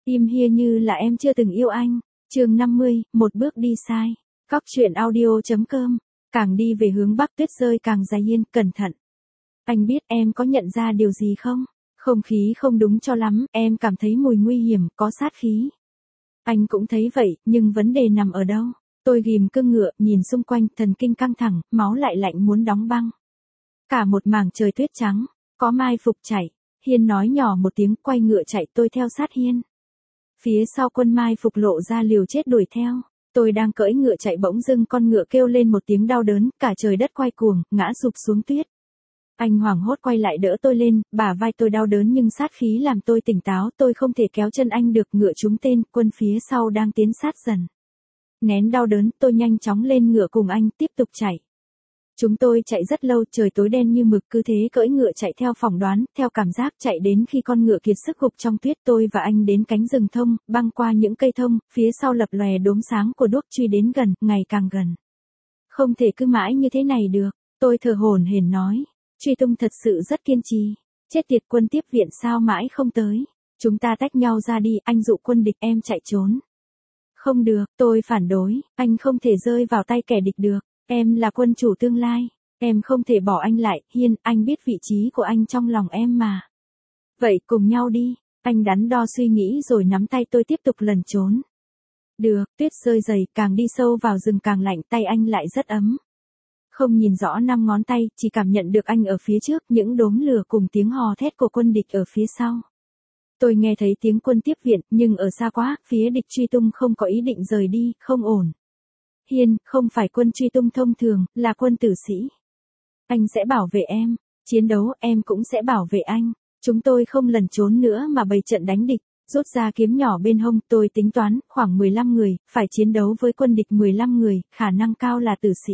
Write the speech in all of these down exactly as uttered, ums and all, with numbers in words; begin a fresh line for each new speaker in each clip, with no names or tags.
Im hia như là em chưa từng yêu anh. Chương năm mươi, một bước đi sai. Cóc truyện audio chấm com. Càng đi về hướng bắc tuyết rơi càng dày hiên, cẩn thận. Anh biết em có nhận ra điều gì không? Không khí không đúng cho lắm, em cảm thấy mùi nguy hiểm, có sát khí. Anh cũng thấy vậy, nhưng vấn đề nằm ở đâu? Tôi ghim cương ngựa, nhìn xung quanh, thần kinh căng thẳng, máu lại lạnh muốn đóng băng. Cả một mảng trời tuyết trắng, có mai phục chạy. Hiên nói nhỏ một tiếng, quay ngựa chạy, tôi theo sát Hiên. Phía sau quân mai phục lộ ra liều chết đuổi theo. Tôi đang cưỡi ngựa chạy bỗng dưng con ngựa kêu lên một tiếng đau đớn, cả trời đất quay cuồng, ngã sụp xuống tuyết. Anh hoảng hốt quay lại đỡ tôi lên, bả vai tôi đau đớn nhưng sát khí làm tôi tỉnh táo, tôi không thể kéo chân anh được, ngựa trúng tên, quân phía sau đang tiến sát dần. Nén đau đớn, tôi nhanh chóng lên ngựa cùng anh, tiếp tục chạy. Chúng tôi chạy rất lâu, trời tối đen như mực, cứ thế cưỡi ngựa chạy theo phỏng đoán, theo cảm giác chạy đến khi con ngựa kiệt sức gục trong tuyết. Tôi và anh đến cánh rừng thông, băng qua những cây thông, phía sau lập lòe đốm sáng của đuốc truy đến gần, ngày càng gần. Không thể cứ mãi như thế này được, tôi thở hổn hển nói. Truy tung thật sự rất kiên trì. Chết tiệt, quân tiếp viện sao mãi không tới. Chúng ta tách nhau ra đi, anh dụ quân địch, em chạy trốn. Không được, tôi phản đối, anh không thể rơi vào tay kẻ địch được. Em là quân chủ tương lai, em không thể bỏ anh lại. Hiên, anh biết vị trí của anh trong lòng em mà. Vậy cùng nhau đi. Anh đắn đo suy nghĩ rồi nắm tay tôi tiếp tục lẩn trốn. Được, tuyết rơi dày, càng đi sâu vào rừng càng lạnh, tay anh lại rất ấm. Không nhìn rõ năm ngón tay, chỉ cảm nhận được anh ở phía trước, những đốm lửa cùng tiếng hò thét của quân địch ở phía sau. Tôi nghe thấy tiếng quân tiếp viện, nhưng ở xa quá, phía địch truy tung không có ý định rời đi, không ổn. Hiên, không phải quân truy tung thông thường, là quân tử sĩ. Anh sẽ bảo vệ em, chiến đấu, em cũng sẽ bảo vệ anh. Chúng tôi không lẩn trốn nữa mà bày trận đánh địch, rút ra kiếm nhỏ bên hông, tôi tính toán, khoảng mười lăm người, phải chiến đấu với quân địch mười lăm người, khả năng cao là tử sĩ.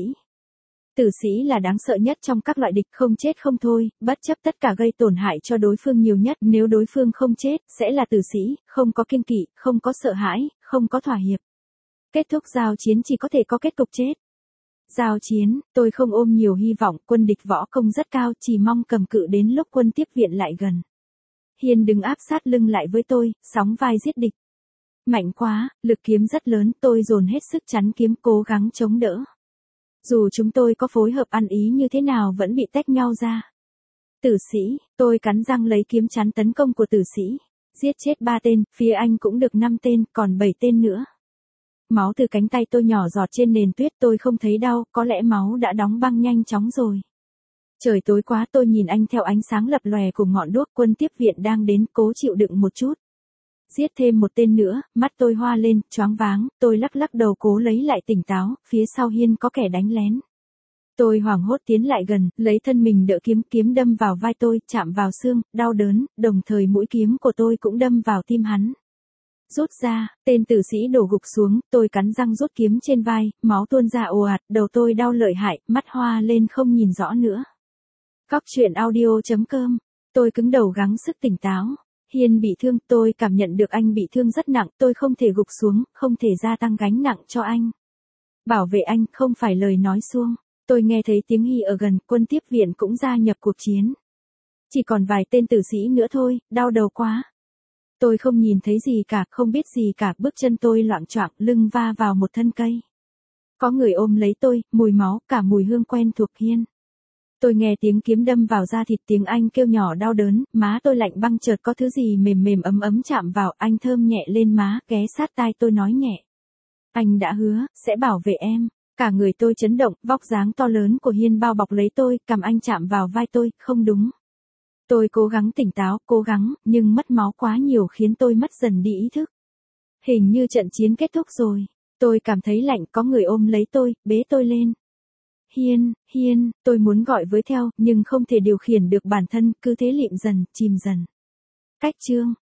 Tử sĩ là đáng sợ nhất trong các loại địch, không chết không thôi, bất chấp tất cả gây tổn hại cho đối phương nhiều nhất, nếu đối phương không chết, sẽ là tử sĩ, không có kiêng kỵ, không có sợ hãi, không có thỏa hiệp. Kết thúc giao chiến chỉ có thể có kết cục chết. Giao chiến, tôi không ôm nhiều hy vọng, quân địch võ công rất cao, chỉ mong cầm cự đến lúc quân tiếp viện lại gần. Hiên đứng áp sát lưng lại với tôi, sóng vai giết địch. Mạnh quá, lực kiếm rất lớn, tôi dồn hết sức chắn kiếm, cố gắng chống đỡ. Dù chúng tôi có phối hợp ăn ý như thế nào vẫn bị tách nhau ra. Tử sĩ, tôi cắn răng lấy kiếm chắn tấn công của tử sĩ. Giết chết ba tên, phía anh cũng được năm tên, còn bảy tên nữa. Máu từ cánh tay tôi nhỏ giọt trên nền tuyết, tôi không thấy đau, có lẽ máu đã đóng băng nhanh chóng rồi. Trời tối quá, tôi nhìn anh theo ánh sáng lập lòe của ngọn đuốc, quân tiếp viện đang đến, cố chịu đựng một chút. Giết thêm một tên nữa, mắt tôi hoa lên, choáng váng, tôi lắc lắc đầu cố lấy lại tỉnh táo, phía sau Hiên có kẻ đánh lén. Tôi hoảng hốt tiến lại gần, lấy thân mình đỡ kiếm, kiếm đâm vào vai tôi, chạm vào xương, đau đớn, đồng thời mũi kiếm của tôi cũng đâm vào tim hắn. Rút ra, tên tử sĩ đổ gục xuống, tôi cắn răng rút kiếm trên vai, máu tuôn ra ồ ạt, đầu tôi đau lợi hại, mắt hoa lên không nhìn rõ nữa. Cóc truyện audio chấm com, tôi cứng đầu gắng sức tỉnh táo. Hiên bị thương, tôi cảm nhận được anh bị thương rất nặng, tôi không thể gục xuống, không thể gia tăng gánh nặng cho anh. Bảo vệ anh, không phải lời nói suông. Tôi nghe thấy tiếng hí ở gần, quân tiếp viện cũng gia nhập cuộc chiến. Chỉ còn vài tên tử sĩ nữa thôi, đau đầu quá. Tôi không nhìn thấy gì cả, không biết gì cả, bước chân tôi loạng choạng, lưng va vào một thân cây. Có người ôm lấy tôi, mùi máu, cả mùi hương quen thuộc. Hiên. Tôi nghe tiếng kiếm đâm vào da thịt, tiếng anh kêu nhỏ đau đớn, má tôi lạnh băng, chợt có thứ gì mềm mềm ấm ấm chạm vào, anh thơm nhẹ lên má, ghé sát tai tôi nói nhẹ. Anh đã hứa, sẽ bảo vệ em. Cả người tôi chấn động, vóc dáng to lớn của Hiên bao bọc lấy tôi, cầm anh chạm vào vai tôi, không đúng. Tôi cố gắng tỉnh táo, cố gắng, nhưng mất máu quá nhiều khiến tôi mất dần đi ý thức. Hình như trận chiến kết thúc rồi. Tôi cảm thấy lạnh, có người ôm lấy tôi, bế tôi lên. Hiên, Hiên, tôi muốn gọi với theo, nhưng không thể điều khiển được bản thân, cứ thế lịm dần, chìm dần. Cách chương.